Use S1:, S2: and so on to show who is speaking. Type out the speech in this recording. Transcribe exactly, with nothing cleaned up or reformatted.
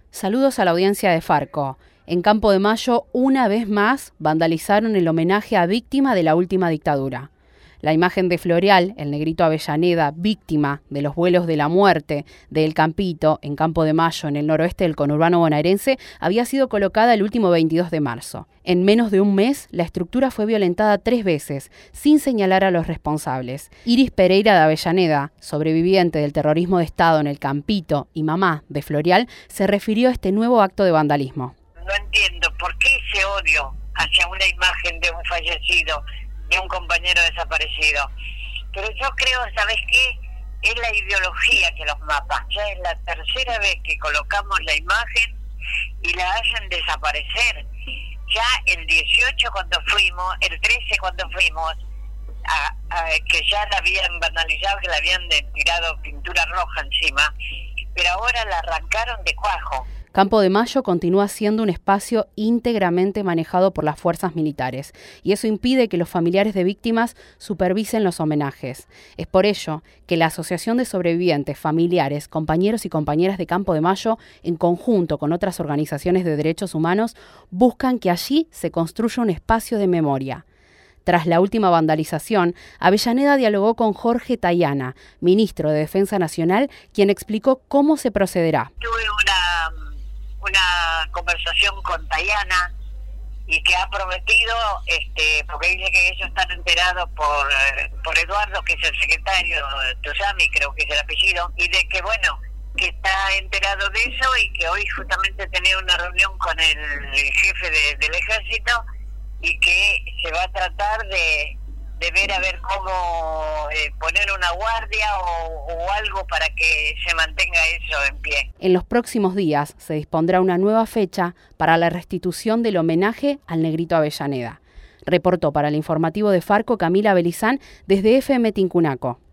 S1: Saludos a la audiencia de Farco. En Campo de Mayo, una vez más, vandalizaron el homenaje a víctima de la última dictadura. La imagen de Floreal, el negrito Avellaneda, víctima de los vuelos de la muerte de El Campito, en Campo de Mayo, en el noroeste del conurbano bonaerense, había sido colocada el último veintidós de marzo. En menos de un mes, la estructura fue violentada tres veces, sin señalar a los responsables. Iris Pereira de Avellaneda, sobreviviente del terrorismo de Estado en El Campito y mamá de Floreal, se refirió a este nuevo acto de vandalismo.
S2: No entiendo por qué ese odio hacia una imagen de un fallecido, de un compañero desaparecido. Pero yo creo, ¿sabes qué? Es la ideología que los mapa. Ya es la tercera vez que colocamos la imagen y la hacen desaparecer. Ya el dieciocho cuando fuimos, el trece cuando fuimos, a, a, que ya la habían vandalizado, que la habían de, tirado pintura roja encima, pero ahora la arrancaron de cuajo.
S1: Campo de Mayo continúa siendo un espacio íntegramente manejado por las fuerzas militares y eso impide que los familiares de víctimas supervisen los homenajes. Es por ello que la Asociación de Sobrevivientes, Familiares, Compañeros y Compañeras de Campo de Mayo, en conjunto con otras organizaciones de derechos humanos, buscan que allí se construya un espacio de memoria. Tras la última vandalización, Avellaneda dialogó con Jorge Tayana, ministro de Defensa Nacional, quien explicó cómo se procederá.
S2: Tuve una... una conversación con Tayana y que ha prometido, este, porque dice que ellos están enterados por, por Eduardo, que es el secretario Tusami, creo que es el apellido, y de que bueno, que está enterado de eso y que hoy justamente tenía una reunión con el, el jefe de, del ejército y que se va a tratar de, de ver a ver cómo eh, poner una guardia o, o algo para que se mantenga eso en pie.
S1: En los próximos días se dispondrá una nueva fecha para la restitución del homenaje al negrito Avellaneda. Reportó para el informativo de Farco Camila Belizán desde F M Tincunaco.